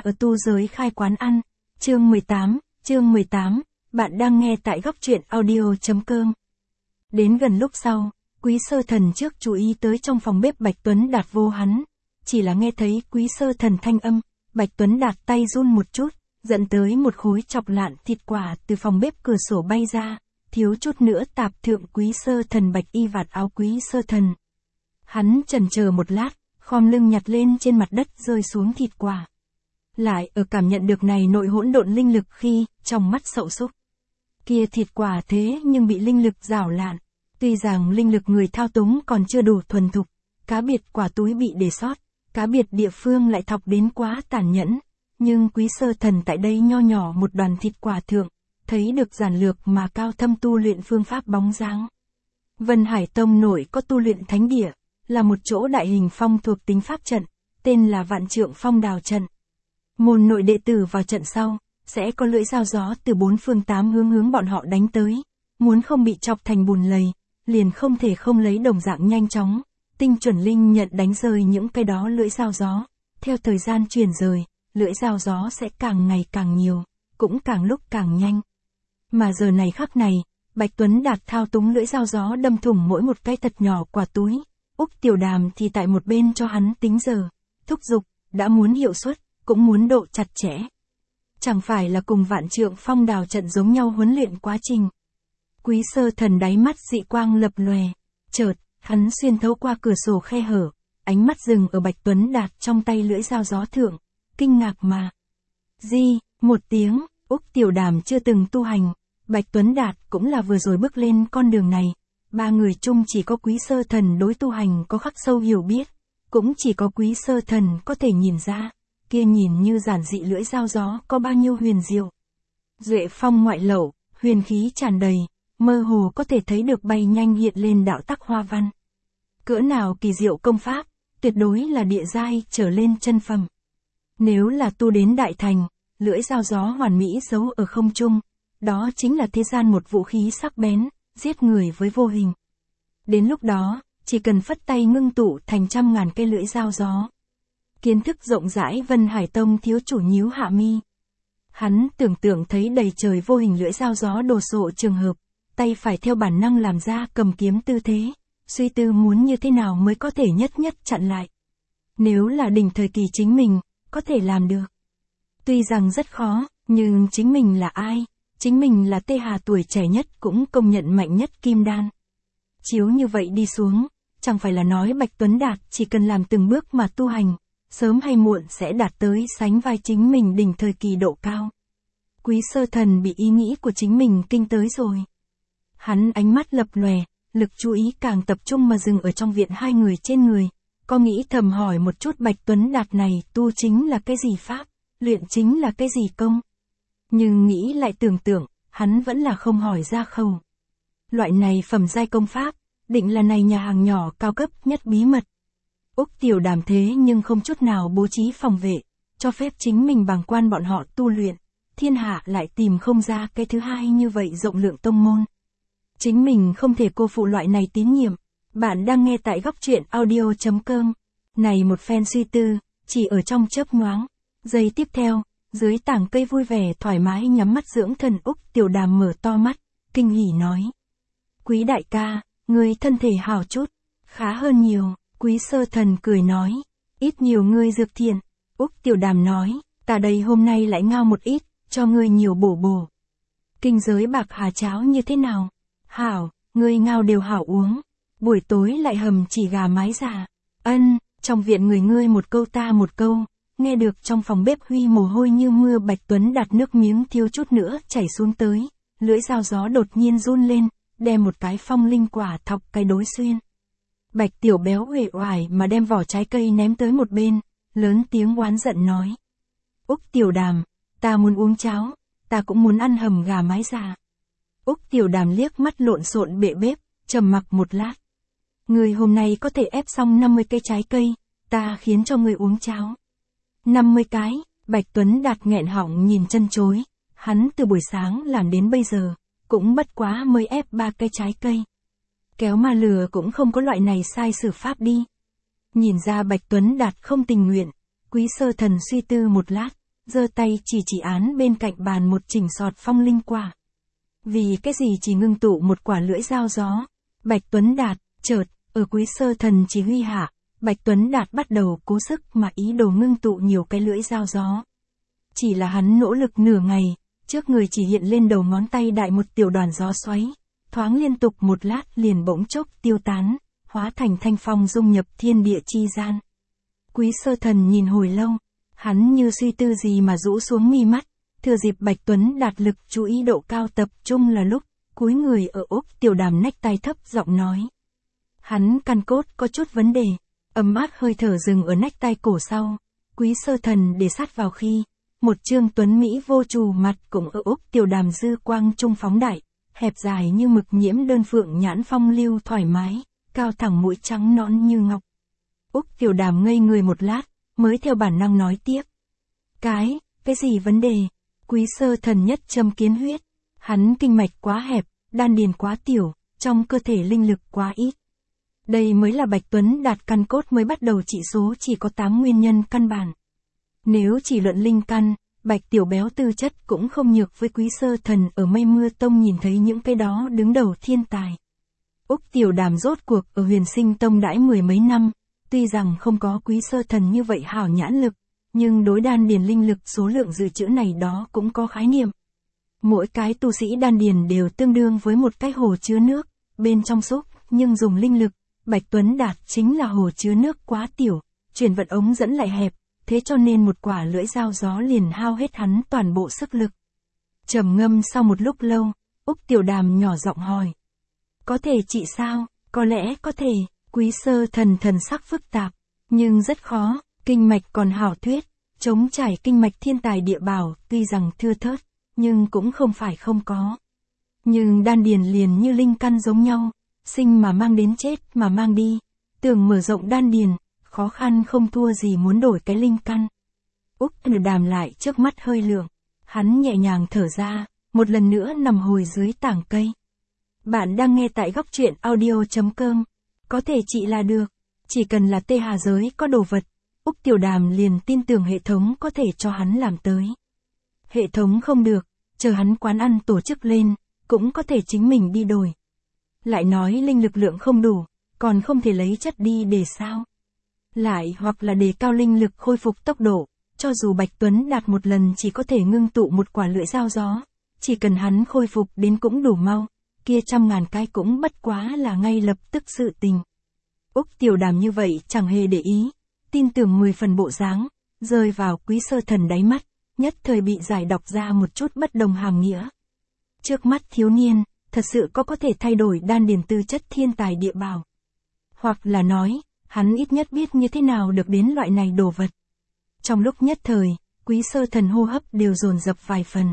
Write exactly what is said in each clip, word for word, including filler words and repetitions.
ở tu giới khai quán ăn. Chương mười tám, chương mười tám, bạn đang nghe tại góc truyện audio.com. Đến gần lúc sau, Quý Sơ Thần trước chú ý tới trong phòng bếp Bạch Tuấn Đạt vô hắn. Chỉ là nghe thấy Quý Sơ Thần thanh âm, Bạch Tuấn Đạt tay run một chút, dẫn tới một khối chọc lạn thịt quả từ phòng bếp cửa sổ bay ra, thiếu chút nữa tạp thượng Quý Sơ Thần bạch y vạt áo Quý Sơ Thần. Hắn chần chờ một lát, khom lưng nhặt lên trên mặt đất rơi xuống thịt quả. Lại ở cảm nhận được này nội hỗn độn linh lực khi, trong mắt sậu súc. Kia thịt quả thế nhưng bị linh lực rào lạn. Tuy rằng linh lực người thao túng còn chưa đủ thuần thục, cá biệt quả túi bị để sót, cá biệt địa phương lại thọc đến quá tàn nhẫn. Nhưng Quý Sơ Thần tại đây nho nhỏ một đoàn thịt quả thượng, thấy được giản lược mà cao thâm tu luyện phương pháp bóng dáng. Vân Hải Tông nội có tu luyện thánh địa, là một chỗ đại hình phong thuộc tính pháp trận, tên là Vạn Trượng Phong Đào Trận. Môn nội đệ tử vào trận sau, sẽ có lưỡi dao gió từ bốn phương tám hướng hướng bọn họ đánh tới. Muốn không bị chọc thành bùn lầy, liền không thể không lấy đồng dạng nhanh chóng, tinh chuẩn linh nhận đánh rơi những cái đó lưỡi dao gió. Theo thời gian truyền rời, lưỡi dao gió sẽ càng ngày càng nhiều, cũng càng lúc càng nhanh. Mà giờ này khắc này, Bạch Tuấn Đạt thao túng lưỡi dao gió đâm thủng mỗi một cái thật nhỏ quả túi. Úc Tiểu Đàm thì tại một bên cho hắn tính giờ, thúc giục, đã muốn hiệu suất, cũng muốn độ chặt chẽ. Chẳng phải là cùng Vạn Trượng Phong Đào Trận giống nhau huấn luyện quá trình. Quý Sơ Thần đáy mắt dị quang lập lòe, chợt, hắn xuyên thấu qua cửa sổ khe hở, ánh mắt dừng ở Bạch Tuấn Đạt trong tay lưỡi dao gió thượng, kinh ngạc mà. Di, một tiếng, Úc Tiểu Đàm chưa từng tu hành, Bạch Tuấn Đạt cũng là vừa rồi bước lên con đường này. Ba người chung chỉ có Quý Sơ Thần đối tu hành có khắc sâu hiểu biết, cũng chỉ có Quý Sơ Thần có thể nhìn ra, kia nhìn như giản dị lưỡi dao gió có bao nhiêu huyền diệu. Duệ phong ngoại lậu, huyền khí tràn đầy, mơ hồ có thể thấy được bay nhanh hiện lên đạo tắc hoa văn. Cỡ nào kỳ diệu công pháp, tuyệt đối là địa giai trở lên chân phẩm. Nếu là tu đến đại thành, lưỡi dao gió hoàn mỹ giấu ở không trung, đó chính là thế gian một vũ khí sắc bén, giết người với vô hình. Đến lúc đó, chỉ cần phất tay ngưng tụ thành trăm ngàn cây lưỡi dao gió. Kiến thức rộng rãi Vân Hải Tông thiếu chủ nhíu hạ mi. Hắn tưởng tượng thấy đầy trời vô hình lưỡi dao gió đồ sộ trường hợp, tay phải theo bản năng làm ra cầm kiếm tư thế, suy tư muốn như thế nào mới có thể nhất nhất chặn lại. Nếu là đỉnh thời kỳ chính mình, có thể làm được. Tuy rằng rất khó, nhưng chính mình là ai? Chính mình là Tê Hà tuổi trẻ nhất cũng công nhận mạnh nhất kim đan. Chiếu như vậy đi xuống, chẳng phải là nói Bạch Tuấn Đạt chỉ cần làm từng bước mà tu hành, sớm hay muộn sẽ đạt tới sánh vai chính mình đỉnh thời kỳ độ cao. Quý Sơ Thần bị ý nghĩ của chính mình kinh tới rồi. Hắn ánh mắt lập lòe, lực chú ý càng tập trung mà dừng ở trong viện hai người trên người, có nghĩ thầm hỏi một chút Bạch Tuấn Đạt này tu chính là cái gì pháp, luyện chính là cái gì công. Nhưng nghĩ lại tưởng tượng, hắn vẫn là không hỏi ra khẩu. Loại này phẩm giai công pháp, định là này nhà hàng nhỏ cao cấp nhất bí mật. Úc Tiểu Đàm thế nhưng không chút nào bố trí phòng vệ, cho phép chính mình bàng quan bọn họ tu luyện, thiên hạ lại tìm không ra cái thứ hai như vậy rộng lượng tông môn. Chính mình không thể cô phụ loại này tín nhiệm. Bạn đang nghe tại góc truyện audio.com. Này một phen suy tư, chỉ ở trong chớp nhoáng. Giây tiếp theo, dưới tảng cây vui vẻ thoải mái nhắm mắt dưỡng thần Úc Tiểu Đàm mở to mắt, kinh hỉ nói. Quý đại ca, ngươi thân thể hảo chút, khá hơn nhiều. Quý Sơ Thần cười nói, ít nhiều ngươi dược thiện. Úc Tiểu Đàm nói, ta đây hôm nay lại ngao một ít, cho ngươi nhiều bổ bổ. Kinh giới bạc hà cháo như thế nào? Hảo, ngươi ngao đều hảo uống. Buổi tối lại hầm chỉ gà mái già. Ân, trong viện người ngươi một câu ta một câu, nghe được trong phòng bếp huy mồ hôi như mưa. Bạch Tuấn Đạt nước miếng thiếu chút nữa chảy xuống tới, lưỡi dao gió đột nhiên run lên, đem một cái phong linh quả thọc cái đối xuyên. Bạch Tiểu Béo uể oải mà đem vỏ trái cây ném tới một bên, lớn tiếng oán giận nói. Úc Tiểu Đàm, ta muốn uống cháo, ta cũng muốn ăn hầm gà mái già. Úc Tiểu Đàm liếc mắt lộn xộn bệ bếp, trầm mặc một lát. Người hôm nay có thể ép xong năm mươi cây trái cây, ta khiến cho người uống cháo. năm mươi cái, Bạch Tuấn Đạt nghẹn họng nhìn chân chối, hắn từ buổi sáng làm đến bây giờ, cũng bất quá mới ép ba cây trái cây. Kéo mà lừa cũng không có loại này sai sử pháp đi. Nhìn ra Bạch Tuấn Đạt không tình nguyện, Quý Sơ Thần suy tư một lát, giơ tay chỉ chỉ án bên cạnh bàn một chỉnh sọt phong linh quả. Vì cái gì chỉ ngưng tụ một quả lưỡi dao gió? Bạch Tuấn Đạt, chợt, ở Quý Sơ Thần chỉ huy hạ, Bạch Tuấn Đạt bắt đầu cố sức mà ý đồ ngưng tụ nhiều cái lưỡi dao gió. Chỉ là hắn nỗ lực nửa ngày, trước người chỉ hiện lên đầu ngón tay đại một tiểu đoàn gió xoáy, thoáng liên tục một lát liền bỗng chốc tiêu tán, hóa thành thanh phong dung nhập thiên địa chi gian. Quý Sơ Thần nhìn hồi lâu, hắn như suy tư gì mà rũ xuống mi mắt, thừa dịp Bạch Tuấn Đạt lực chú ý độ cao tập trung là lúc, cúi người ở Úc Tiểu Đàm nách tai thấp giọng nói. Hắn căn cốt có chút vấn đề, ấm áp hơi thở dừng ở nách tai cổ sau, Quý Sơ Thần để sát vào khi, một trương tuấn Mỹ vô trù mặt cũng ở Úc Tiểu Đàm dư quang trung phóng đại, hẹp dài như mực nhiễm đơn phượng nhãn phong lưu thoải mái, cao thẳng mũi trắng nõn như ngọc. Úc Tiểu Đàm ngây người một lát, mới theo bản năng nói tiếp. Cái, cái gì vấn đề? Quý Sơ Thần nhất châm kiến huyết. Hắn kinh mạch quá hẹp, đan điền quá tiểu, trong cơ thể linh lực quá ít. Đây mới là Bạch Tuấn Đạt căn cốt mới bắt đầu trị số chỉ có tám nguyên nhân căn bản. Nếu chỉ luận linh căn, Bạch Tiểu Béo tư chất cũng không nhược với Quý Sơ Thần ở Mây Mưa Tông nhìn thấy những cái đó đứng đầu thiên tài. Úc Tiểu Đàm rốt cuộc ở Huyền Sinh Tông đãi mười mấy năm, tuy rằng không có Quý Sơ Thần như vậy hảo nhãn lực, nhưng đối đan điền linh lực số lượng dự trữ này đó cũng có khái niệm. Mỗi cái tu sĩ đan điền đều tương đương với một cái hồ chứa nước, bên trong xúc, nhưng dùng linh lực, Bạch Tuấn Đạt chính là hồ chứa nước quá tiểu, chuyển vận ống dẫn lại hẹp, thế cho nên một quả lưỡi dao gió liền hao hết hắn toàn bộ sức lực. Trầm ngâm sau một lúc lâu, Úc Tiểu Đàm nhỏ giọng hỏi. Có thể trị sao? Có lẽ có thể, Quý Sơ Thần thần sắc phức tạp, nhưng rất khó, kinh mạch còn hảo thuyết, chống trải kinh mạch thiên tài địa bảo tuy rằng thưa thớt, nhưng cũng không phải không có. Nhưng đan điền liền như linh căn giống nhau, sinh mà mang đến chết mà mang đi, tưởng mở rộng đan điền, khó khăn không thua gì muốn đổi cái linh căn. Úc Tiểu Đàm lại trước mắt hơi lượng, hắn nhẹ nhàng thở ra, một lần nữa nằm hồi dưới tảng cây. Bạn đang nghe tại góc truyện audio chấm com, có thể trị là được, chỉ cần là tê hà giới có đồ vật, Úc Tiểu Đàm liền tin tưởng hệ thống có thể cho hắn làm tới. Hệ thống không được, chờ hắn quán ăn tổ chức lên, cũng có thể chính mình đi đổi. Lại nói linh lực lượng không đủ, còn không thể lấy chất đi để sao. Lại hoặc là đề cao linh lực khôi phục tốc độ, cho dù Bạch Tuấn Đạt một lần chỉ có thể ngưng tụ một quả lưỡi dao gió, chỉ cần hắn khôi phục đến cũng đủ mau, kia trăm ngàn cái cũng bất quá là ngay lập tức sự tình. Úc Tiểu Đàm như vậy chẳng hề để ý, tin tưởng mười phần bộ dáng, rơi vào Quý Sơ Thần đáy mắt, nhất thời bị giải đọc ra một chút bất đồng hàm nghĩa. Trước mắt thiếu niên, thật sự có có thể thay đổi đan điền tư chất thiên tài địa bảo. Hoặc là nói, hắn ít nhất biết như thế nào được đến loại này đồ vật. Trong lúc nhất thời, Quý Sơ Thần hô hấp đều dồn dập vài phần.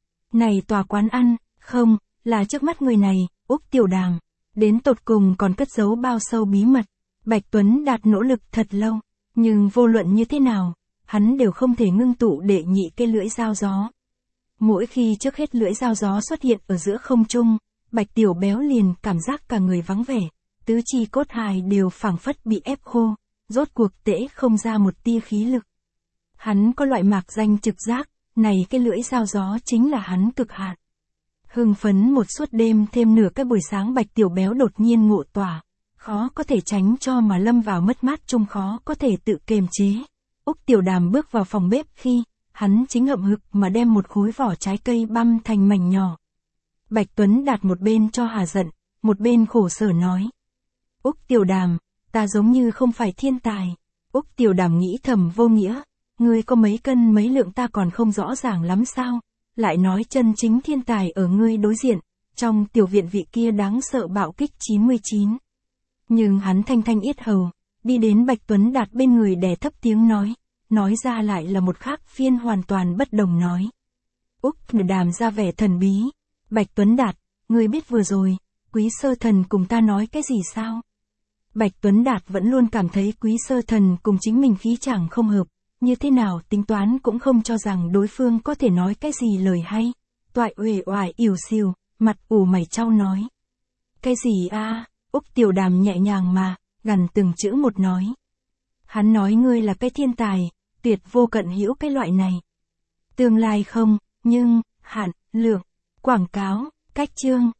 Này tòa quán ăn, không, là trước mắt người này, Úc Tiểu Đàm, đến tột cùng còn cất giấu bao sâu bí mật. Bạch Tuấn Đạt nỗ lực thật lâu, nhưng vô luận như thế nào, hắn đều không thể ngưng tụ để nhị cái lưỡi dao gió. Mỗi khi trước hết lưỡi dao gió xuất hiện ở giữa không trung, Bạch Tiểu Béo liền cảm giác cả người vắng vẻ, tứ chi cốt hài đều phảng phất bị ép khô, rốt cuộc tễ không ra một tia khí lực. Hắn có loại mạc danh trực giác, này cái lưỡi dao gió chính là hắn cực hạn. Hưng phấn một suốt đêm thêm nửa cái buổi sáng Bạch Tiểu Béo đột nhiên ngộ tỏa, khó có thể tránh cho mà lâm vào mất mát chung khó có thể tự kiềm chế. Úc Tiểu Đàm bước vào phòng bếp khi, hắn chính ngậm hực mà đem một khối vỏ trái cây băm thành mảnh nhỏ. Bạch Tuấn Đạt một bên cho hà giận, một bên khổ sở nói. Úc Tiểu Đàm, ta giống như không phải thiên tài. Úc Tiểu Đàm nghĩ thầm vô nghĩa, ngươi có mấy cân mấy lượng ta còn không rõ ràng lắm sao, lại nói chân chính thiên tài ở ngươi đối diện, trong tiểu viện vị kia đáng sợ bạo kích chín mươi chín. Nhưng hắn thanh thanh yết hầu, đi đến Bạch Tuấn Đạt bên người đè thấp tiếng nói, nói ra lại là một khác phiên hoàn toàn bất đồng nói. Úc Tiểu Đàm ra vẻ thần bí, Bạch Tuấn Đạt, ngươi biết vừa rồi, Quý Sơ Thần cùng ta nói cái gì sao? Bạch Tuấn Đạt vẫn luôn cảm thấy Quý Sơ Thần cùng chính mình khí chẳng không hợp, như thế nào tính toán cũng không cho rằng đối phương có thể nói cái gì lời hay. Toại uể oải ỉu xìu, mặt ủ mày trao nói. Cái gì a? Úc Tiểu Đàm nhẹ nhàng mà, gằn từng chữ một nói. Hắn nói ngươi là cái thiên tài, tuyệt vô cận hữu cái loại này. Tương lai không, nhưng, hạn, lượng. Quảng cáo, cách chương.